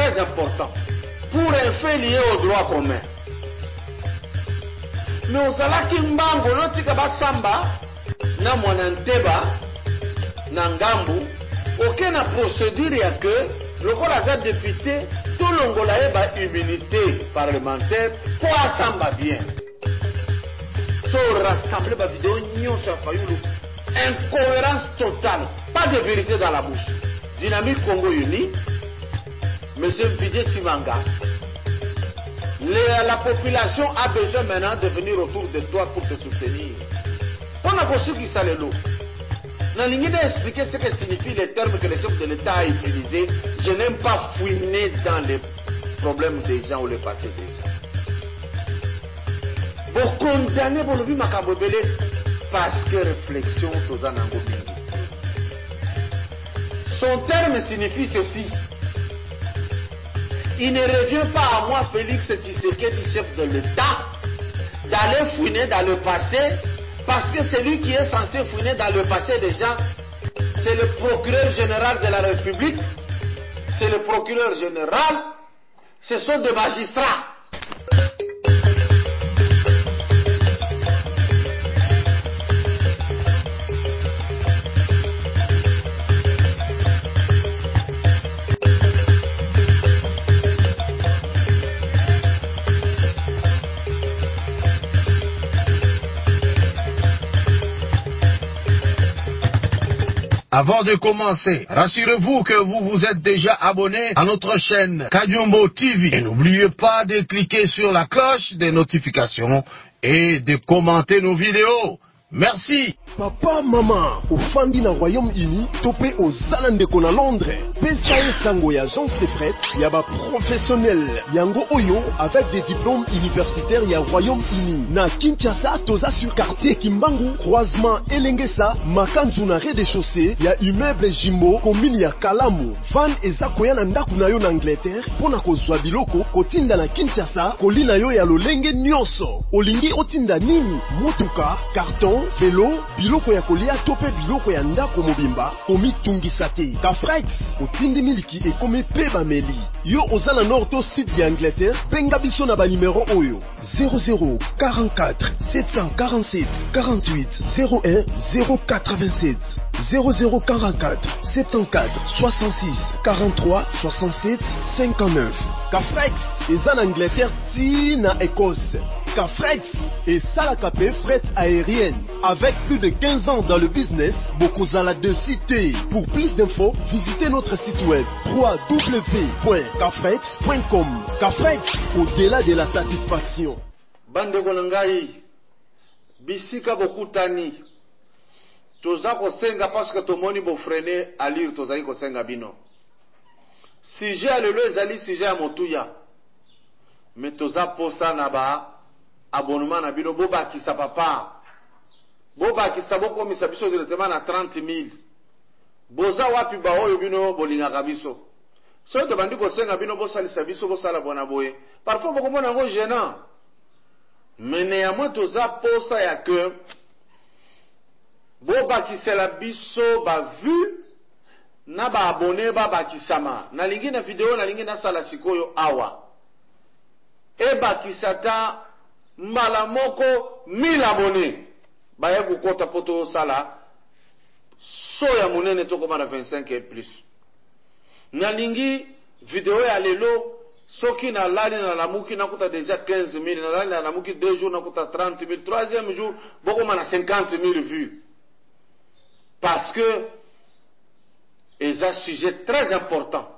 très important pour un fait lié au droit commun. Mais ozalaki mbango lotika basamba na mwananteba na ngambu aucune procédure ya que lokola za député tout longola eba immunité parlementaire pour asamba bien. So rassembler ba vidéo nyonso ya Fayulu, incohérence totale, pas de vérité dans la bouche. Dynamique Congo Uni, Monsieur Vijay Chimanga, la population a besoin maintenant de venir autour de toi pour te soutenir. On a reçu qui ça le lot. N'a rien expliqué ce que signifient les termes que le chef de l'État a utilisés. Je n'aime pas fouiner dans les problèmes des gens ou le passé des gens. Pour condamner pour le vie macabobele parce que réflexion aux anango mingi. Son terme signifie ceci. Il ne revient pas à moi, Félix Tshisekedi, chef de l'État, d'aller fouiner dans le passé, parce que celui qui est censé fouiner dans le passé des gens, c'est le procureur général de la République, c'est le procureur général, ce sont des magistrats. Avant de commencer, rassurez-vous que vous vous êtes déjà abonné à notre chaîne Kadiombo TV. Et n'oubliez pas de cliquer sur la cloche des notifications et de commenter nos vidéos. Merci. Papa, maman, ofandi na Royaume-Uni, topé aux Zalandeko na Londres. Pesa sango ya agence de fret, yaba professionnel. Yango oyo, avec des diplômes universitaires ya Royaume-Uni. Na Kinshasa, toza sur quartier Kimbangu, croisement Elengesa, makanzu na rez-de-chaussée, ya immeuble Jimbo, commune ya Kalamu. Van eza koya na ndaku na yo na Angleterre, pona kozwa biloko, kotinda na Kinshasa, kolina yo ya lolenge nyonso. Olingi otinda nini? Motuka, carton, vélo, biloko ya kolia tope biloko ya ndako mobimba komi tungisa te. Kafrex otindi miliki ekomi pe bameli. Yo ozana nord to sud ya Angleterre, benga biso na ba numéro oyo 00 44 747 48 01 087 00 44 74 66 43 67 59. Kafrex eza na Angleterre ti na Écosse. Kafrex et Salakape fret aérienne. Avec plus de 15 ans dans le business, Bokozala de cité. Pour plus d'infos, visitez notre site web www.kafrex.com. Kafrex, au-delà de la satisfaction. Bande Golongai, bisika bokutani. Toza kosenga parce que tomoni bo freiner à lire tozaki kosenga bino. Sujet à lelo ezali sujet à motuya. Mais toza posa na ba abonnement na bino boba kisa papa. Boba kisa boko misa biso directement na 30 000. Boza wapi ba oyo bino bolinga biso. So to bandi ko senga bino bosalisa biso bosala bona boye. Parfois boko mona ngo gênant. Mais néanmoins toza posa ya que boba kisela biso ba vu na ba abonné ba kisama. Na lingi na video na lingi na sala sikoyo awa. Eba kisata mbala moko 1000 abonnés. Baye kukota poto sala so ya munene toko mara 25 et plus. Nalingi video ya lelo soki na lali na lamuki nakuta déjà 15 000, na lali na lamuki 2 jours nakuta 30 000, troisième jour boko mana 50 000 vues. Parce que c'est un sujet très important.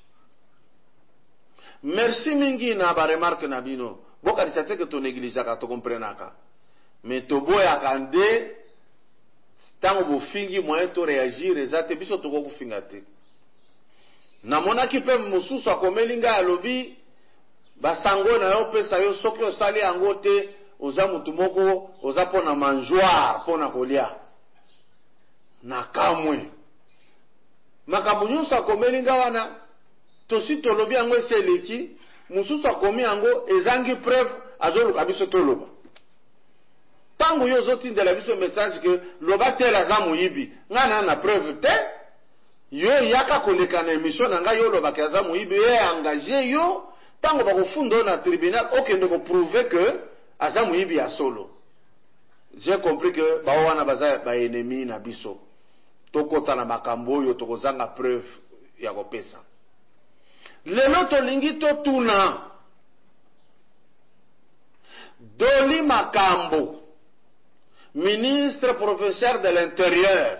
Merci mingi na ba remarque na bino. Boka disate que to négligaka to comprenaka. Mais to boya kande tango bo fingi moyen to réagir ezate biso to ko finga te. Na mona ki pe mususu akomelinga alobi ba sango na yo pesa yo soki osali yango te oza mutu moko oza pona manjoire pona kolia. Na kamwe. Makambo nyonso akomelinga wana tosi tolobi yango eseleki mususu akomi yango ezangi preuve azoluka biso toloba. Tango yo zoti ndela biso message que loba tela za muyibi ngana na preuve te yo yaka koleka na émission na ngai yo lobaki aza moyibi ye engagé yo tango bakofunda na tribunal okende ko prouver que aza moyibi ya solo. J'ai compris que bao wana baza ba ennemi na biso tokota na makambo oyo tokozanga preuve ya kopesa. Lelo tolingi totuna Doli Makambo, ministre provincial de l'Intérieur,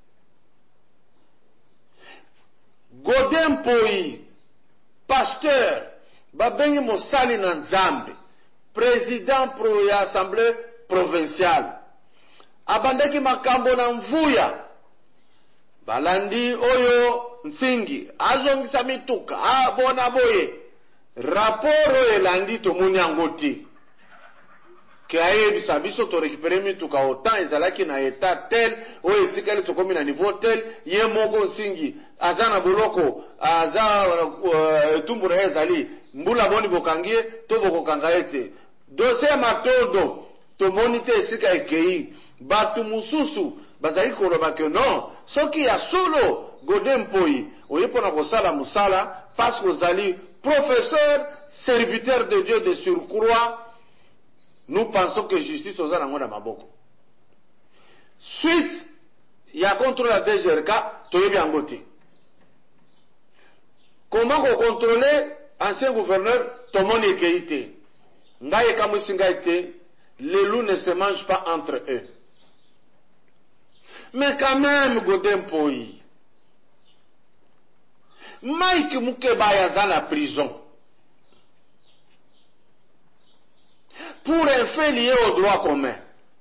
Godin Poyi, pasteur, Babengi Mosali Nanzambe, président pro ya assemblée provinciale, abandaki makambo na mvuya, balandi oyo nsingi, azongisa mituka, abona boye, raporo elandi tomoni angoti. Que ayebisa biso to récupérer mituka autant ezalaki na état tel oyo etikali tokomi na niveau tel ye moko nsingi aza na boloko aza etumbura ezali mbula boni bokangie to bokokanga ete dossier matodo tomoni te esika ekei batu mususu bazali koloba ke non soki ya solo Godin Poyi oye pona kosala musala parce que ozali professeur serviteur de Dieu de surcroît. Nous pensons que justice oza nango na maboko. Suite ya contrôle la DGRK toyebi yango te. Comment ko contrôler ancien gouverneur tomoni ekei te. Ngai ekamwisi ngai te. Les loups ne se mangent pas entre eux. Mais quand même Godin Poyi, Mike Mukeba aza na prison pour un fait lié au droit commun.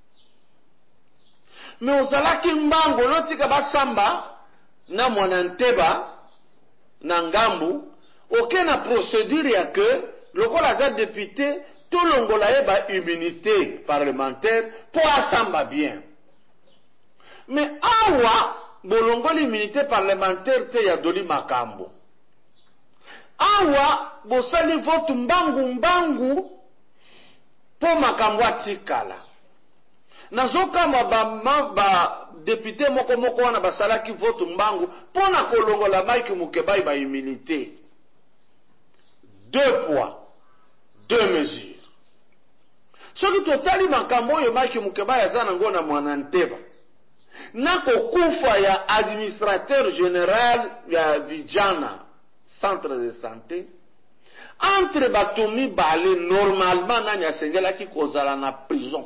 Mais ozalaki mbango lotika basamba na mwananteba na ngambu aucun na procédure ya que lokola za député tout longola eba immunité parlementaire pour asamba bien. Mais awa bolongoli immunité parlementaire te ya Doli Makambo. Awa bosali vote mbangu po makambo atikala. Nazokama ba député moko wana basalaki vote mbangu pona kolongola Mike Mukeba ba immunité. 2 poids, 2 mesures. Soki totali makambo yo Mike Mukeba yaza nango na mwananteba. Nako kufa ya administrateur général ya Vijana centre de santé. Entre batomi balé normalement nani asengela ki kozala na prison.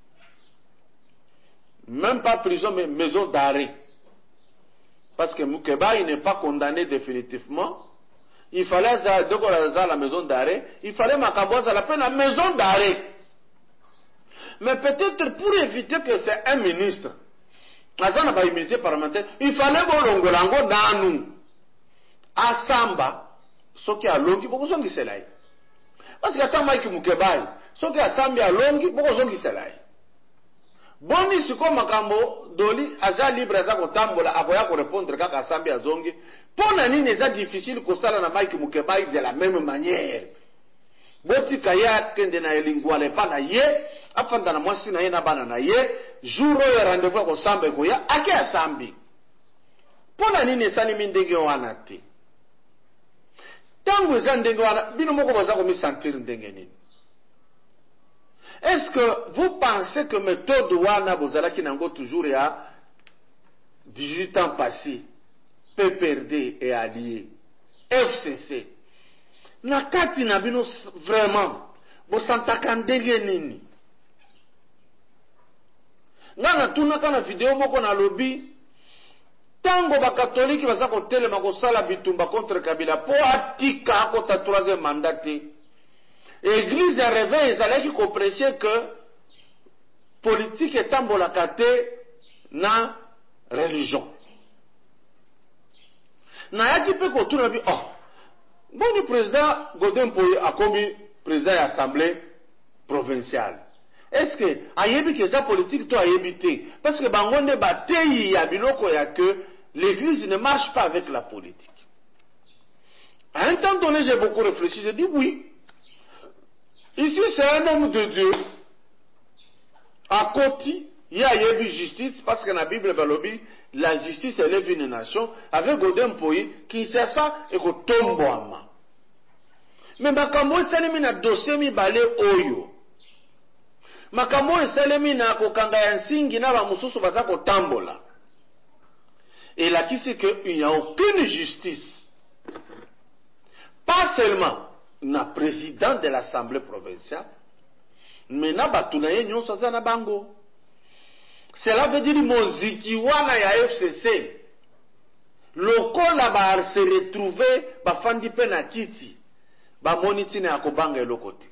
Même pas prison mais maison d'arrêt. Parce que Mukeba il n'est pas condamné définitivement. Il fallait la maison d'arrêt, il fallait Makamboza la peine la maison d'arrêt. Mais peut-être pour éviter que c'est un ministre azana ba immunité parlementaire, il fallait bolongolango nanu asamba soki alongi bokozongi selai. Parce que ata Mike Mukeba soki asambi alongi bokozongi selai. Boni siko makambo Doli aza libre aza kotambola akoya ko répondre kaka asambi azongi. Pona nini eza difficile kosala na Mike Mukeba de la même manière. Boti kaya kende na elingwale pa na ye afanda na mwasi na ye na bana na ye jour ya rendez-vous ko samba ko ya ake asambi. Pona nini esani mindenge wana te. Tango eza ndenge wana bino moko baza ko mi sentir ndenge nini. Est-ce que vous pensez que méthode wana bozalaki nango toujours ya 18 ans passés, PPRD et alliés, FCC, na kati na bino vraiment bosantaka ndenge nini? Ngana tuna kana video moko na lobby tango ba katoliki baza ko telema ko sala bitumba contre Kabila po atika akota 3e mandat. Église a réveillé ezalaki ko prêcher que politique etambolaka te na religion. Na yaki pe ko tuna bi boni président Godin Poyi akomi président de l'Assemblée provinciale. Est-ce que ayebi que ça politique to ayebi te? Parce que bangonde bateyi ya biloko ya que l'église ne marche pas avec la politique. À un temps donné, j'ai beaucoup réfléchi, j'ai dit oui. Ici, c'est un homme de Dieu. À côté, il y a yebi justice parce que dans la Bible, balobi, la justice élève une nation, avec Godin Poyi, Kinshasa et Kotombouama. Mais makambo esalemi na dossier mibale oyo. Makambo esalemi na kokanga ya nsingi na bamususu baza kotambola. Et là qui c'est qu'il n'y a aucune justice. Pas seulement na président de l'Assemblée provinciale, mais na batunaye nyonso za na bango. Cela veut dire moziki wana ya FCC. Lokola ba se retrouver ba fandi pe na kiti. Ba moniti na akobanga elokoti.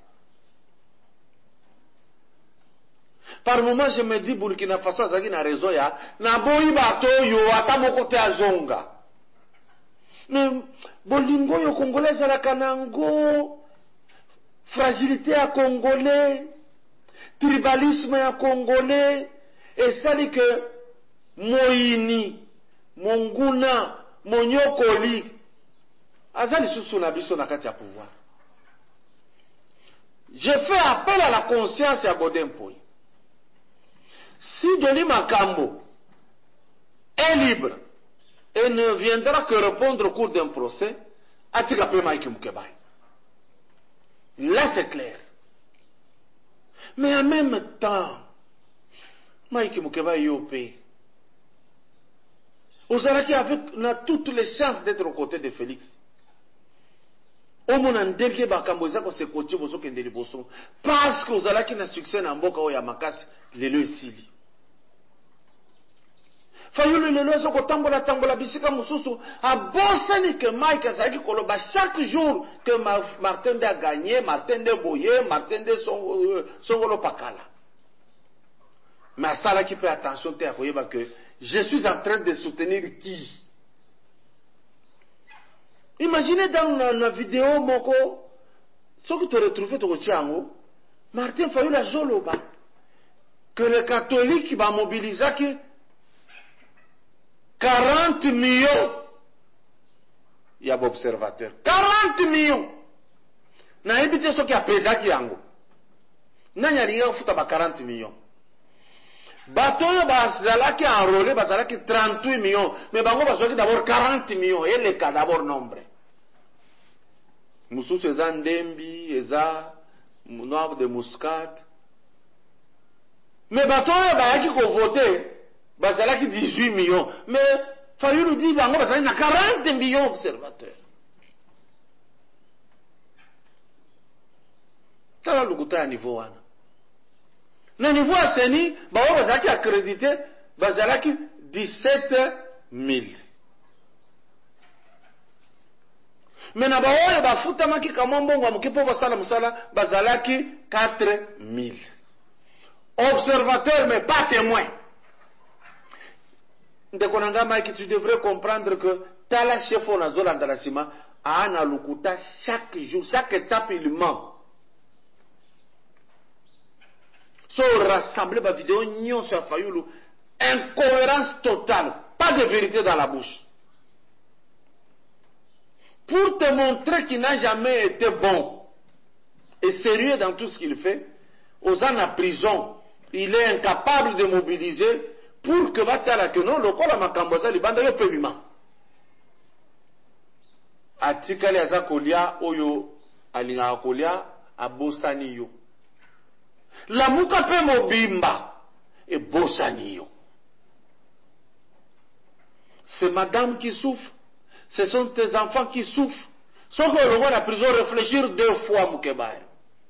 Par moment je me dis Burkina Faso azaki na raison ya na boyi bato yo ata moko te azonga. Mais bolingo yo congolais la kanango, fragilité à congolais, tribalisme à congolais. Et ça dit que Moïni, Monguna, Monyokoli, azali susu na biso na kati ya pouvoir. Je fais appel à la conscience ya Godin Poyi. Si Denis Makambo est libre et ne viendra que répondre au cours d'un procès, atika pe Mike Mukebai. Là c'est clair. Mais en même temps, Mike Mukebai Yopé, Ozalaki avec toutes les chances d'être aux côtés de Félix. Omonandeke bakambo ezako se koti bozo kendeli boso parce que Ozalaki na succès na mboka oya makasi lelo esili. Fayulu lelo ezoko tambola bisika mususu abosani que Mike azaki koloba chaque jour que Martin de a gagné, Martin de Boye, Martin de Songolo Pakala. Mais ça là qui fait attention te akoyeba que je suis en train de soutenir qui? Imaginez dans la vidéo moko ce que tu retrouves au Tchango, Martin Fayulu a joloba que les catholiques va mobiliser 40 millions. Il y a observateurs. 40 millions. Na ebite ce qui a pesé qui yango. Nanya ringa futa ba 40 millions. Batoyo bazalaki enrôlé bazalaki 38 millions. Mais bango bazalaki d'abord 40 millions. Et le cas d'abord nombre. Mususu eza ndembi, eza noir de muscat. Mais batoyo bayaki ko voter. Bazalaki 18 millions. Mais Fayulu dit bango bazalaki na 40 millions observateurs. Tala lukuta ya niveau wana. Na niveau ya seni, bango bazalaki accrédité, bazalaki 17 000. Mais na baoyo bafutamaki kama mbongo ya muke po basala musala, bazalaki 4 000. Observateurs mais pas témoins. Ndekonanga Mike, tu devrais comprendre que tala chef na zolanda la sima ana lukuta chaque jour, chaque étape il ment. So rassembler ba vidéo nyon sur Fayulu, incohérence totale, pas de vérité dans la bouche. Pour te montrer qu'il n'a jamais été bon et sérieux dans tout ce qu'il fait, aux ans en prison, il est incapable de mobiliser pour que batala que non lokola makamboza libanda yo pebima. Atikali aza kolia oyo alinga kolia abosani yo. La muka pe mobimba et bosani yo. C'est madame qui souffre, ce sont tes enfants qui souffrent. Sauf que le roi la prison réfléchir 2 fois Mukebai.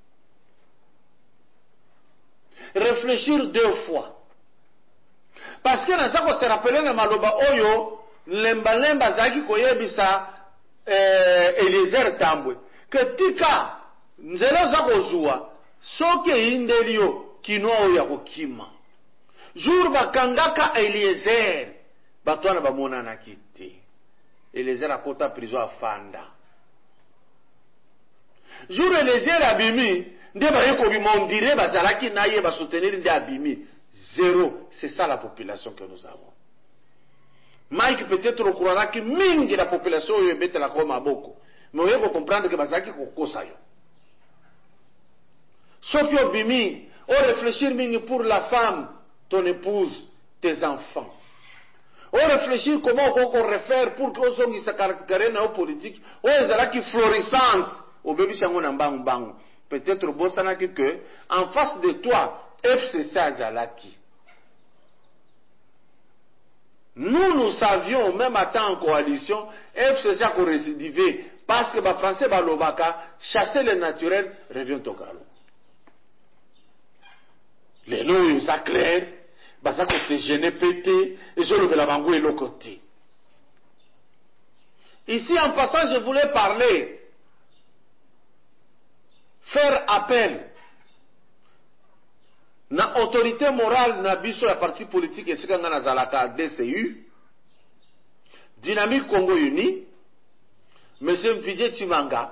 Réfléchir 2 fois. Parce que dans ça qu'on se rappelle na maloba oyo lemba zaki koyebisa Eliezer Tambwe que tika nzela zako zuwa soke indelio kinwa oyo yakokima jour bakangaka Eliezer batwana bamona na kiti Eliezer akota prison afanda jour Eliezer abimi nde bayeko bimondire bazalaki naye ba soutenir nde abimi. Zéro, c'est ça la population que nous avons. Mike peut-être au courant que mingi la population est bête la comme à beaucoup. Mais vous devez comprendre que bazaki kokosa yo. Sauf que bimi, on réfléchir mingi pour la femme, ton épouse, tes enfants. On réfléchit comment on peut refaire pour que on se caractérise dans la politique. On est là qui florissante. Au bébé chango na bang bang. Peut-être au bossana que en face de toi, FCC Zalaki. Nous savions, même à temps en coalition, FCC a récidivé. Parce que les Français, chasser le naturel, revient au galop. Les lois, ils sont clairs. Ça que c'est gêné, pété, et je le veux la bangou et l'autre côté. Ici, en passant, je voulais parler, faire appel na autorité morale na biso ya parti politique et sikanga na zalaka DCU, Dynamique Congo Uni, M. Mfidje Tshibanga.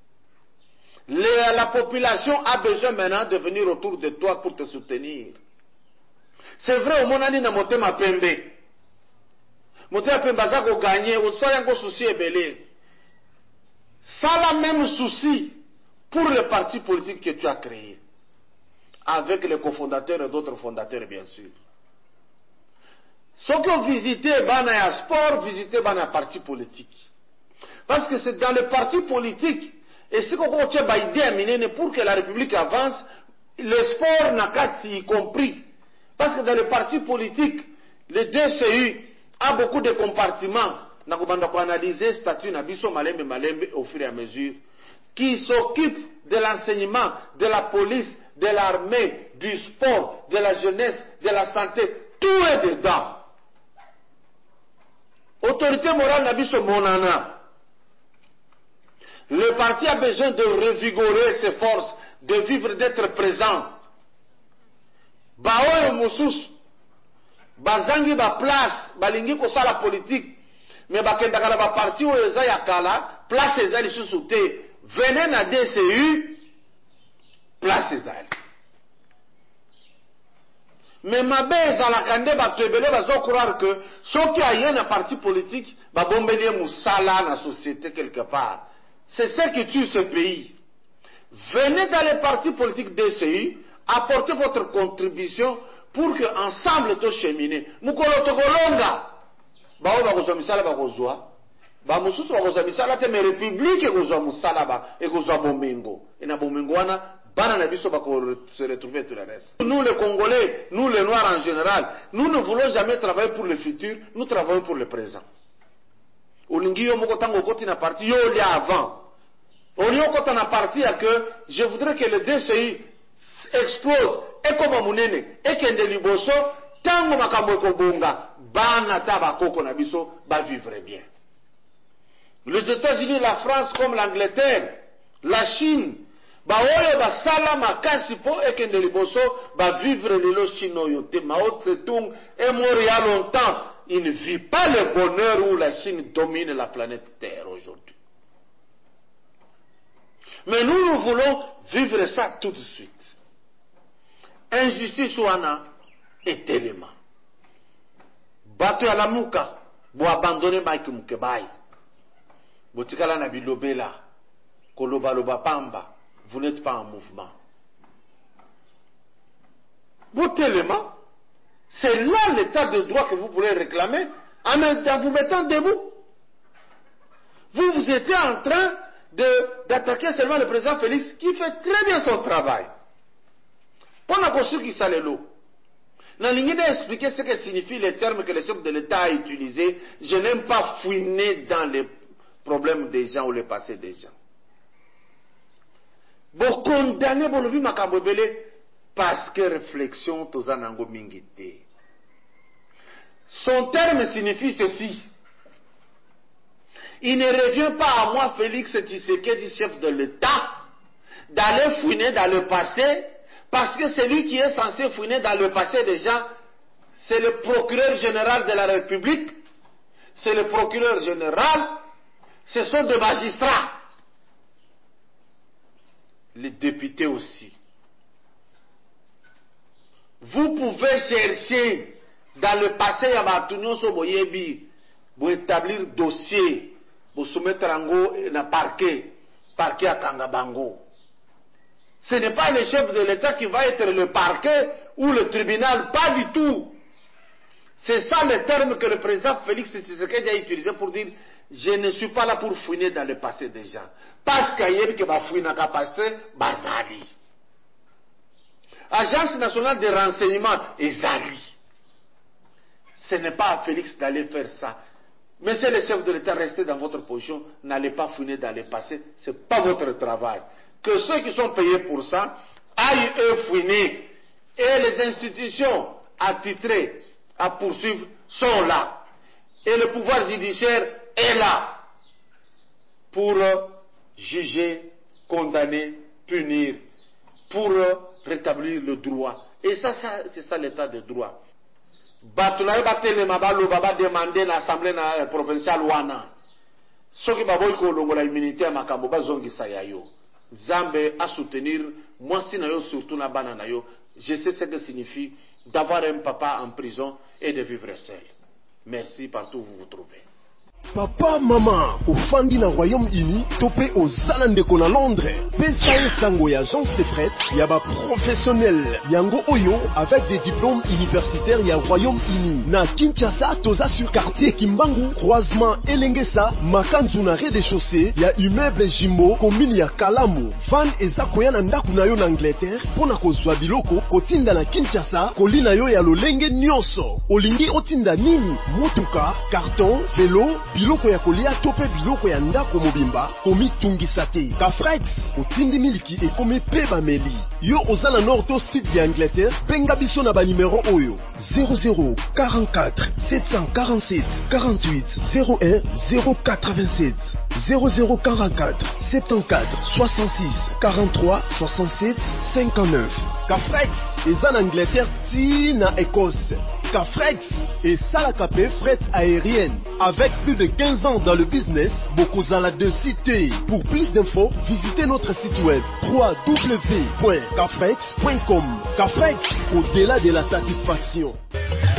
La population a besoin maintenant de venir autour de toi pour te soutenir. C'est vrai, au monani na motema pembe. Motema pembe za ko gagner, au soya ngo souci ebele. Ça la même souci pour le parti politique que tu as créé. Avec les cofondateurs et d'autres fondateurs, bien sûr. Ceux qui ont visité Bana Sport, visité Bana parti politique. Parce que c'est dans le parti politique, et si on a une idée pour que la République avance, le sport n'a qu'à y compris. Parce que dans le parti politique, le DCU a beaucoup de compartiments. Nous avons analysé le statut Nabiso Malembe Malembe au fur et à mesure, qui s'occupent de l'enseignement, de la police, de l'armée, du sport, de la jeunesse, de la santé. Tout est dedans. Autorité morale Nabiso Monana. Le parti a besoin de revigorer ses forces, de vivre, d'être présent. Baoyo Moussous, Bazangi ba place, Balingi ko sa la politique, mais bakendaka na ba parti o eza ya kala, place ezali sous-souté. Venez na DCU, place ezali. Mais ma base à la kande ba tebele bazo croire que ceux qui a na parti politique, ba bombelier moussala na société quelque part. C'est ce qui tue ce pays. Venez dans les partis politiques DCI, apportez votre contribution pour que ensemble tous cheminer. Mukolo tokolonga. Ba o ba kozwa misala ba kozwa. Ba mususu ba kozwa misala te me république kozwa musala ba et kozwa bomengo. Et na bomengo wana bana na biso ba ko se retrouver tout le reste. Nous les Congolais, nous les Noirs en général, nous ne voulons jamais travailler pour le futur, nous travaillons pour le présent. Olingi yo moko tango koti na parti yo li avant. Olingi kota na parti que je voudrais que le DCI explose et comme munene et kende liboso tango makambo ko bonga bana taba koko na biso ba vivre bien. Les États-Unis, la France comme l'Angleterre, la Chine, ba oyo ba sala makasi po et kende liboso ba vivre lelo chino yo te Mao Tse-tung est mort il y a longtemps. Il ne vit pas le bonheur où la Chine domine la planète Terre aujourd'hui. Mais nous voulons vivre ça tout de suite. Injustice wana est élément. Bato ya lamuka, bo abandonner Mike Mukebai. Bo tikala na bilobela, koloba loba pamba, vous n'êtes pas en mouvement. Votre élément, c'est là l'état de droit que vous pourrez réclamer en vous mettant debout. Vous étiez en train d'attaquer seulement le président Félix qui fait très bien son travail. Pendant que qui s'allait l'eau. Dans l'idée d'expliquer ce que signifient les termes que le chef de l'État a utilisés, je n'aime pas fouiner dans les problèmes des gens ou le passé des gens. Bon, condamner bon le makambobele parce que réflexion tozanango mingite. Son terme signifie ceci. Il ne revient pas à moi, Félix Tshisekedi, chef de l'État, d'aller fouiner dans le passé, parce que celui qui est censé fouiner dans le passé déjà, c'est le procureur général de la République, c'est le procureur général, ce sont des magistrats, les députés aussi. Vous pouvez chercher dans le passé, il y a pour établir dossier, pour soumettre en parquet à Kangabango. Ce n'est pas le chef de l'État qui va être le parquet ou le tribunal, pas du tout. C'est ça le terme que le président Félix Tshisekedi a utilisé pour dire je ne suis pas là pour fouiner dans le passé des gens. Parce qu'il y a que fouiner dans le passé, bazali. Agence nationale de renseignement, Ezali. Ce n'est pas à Félix d'aller faire ça. Monsieur le chef de l'État, restez dans votre position, n'allez pas fouiner dans le passé, ce n'est pas votre travail. Que ceux qui sont payés pour ça aillent eux fouiner. Et les institutions attitrées à poursuivre sont là. Et le pouvoir judiciaire est là pour juger, condamner, punir, pour rétablir le droit. Et ça c'est ça l'état de droit. Batulaye batele mabalo baba demander l'assemblée provinciale wana. Soki baboy ko longola immunité makambo bazongisa yayo. Zambe à soutenir moi si na yo surtout na bana na yo. Je sais ce que signifie d'avoir un papa en prison et de vivre seul. Merci partout où vous vous trouvez. Papa, maman, au Fandi na Royaume-Uni, topé aux Zalandeko na Londres. Pesa sango ya agence de fret, yaba professionnel. Yango Oyo, avec des diplômes universitaires ya Royaume-Uni. Na Kinshasa, toza sur quartier Kimbangu, croisement Elengesa, Makanzu na rez-de-chaussée, ya immeuble Jimbo, commune ya Kalamu. Van eza koya na ndaku na yo na Angleterre, pona kozwa biloko, kotinda na Kinshasa, kolina yo ya lolenge nyonso. Olingi otinda nini? Motuka, carton, vélo, biloko ya kolia tope biloko ya ndako mobimba komi tungisa te. Kafrex otindi miliki ekomi pe bameli. Yo oza na nord to sud ya Angleterre, benga biso na ba numéro oyo 00 44 747 48 01 087 00 44 74 66 43 67 59. Kafrex eza na Angleterre ti na Écosse. Kafrex et Salakape fret aérienne. Avec plus de 15 ans dans le business, Bokozala de cité. Pour plus d'infos, visitez notre site web www.kafrex.com. Kafrex, au-delà de la satisfaction.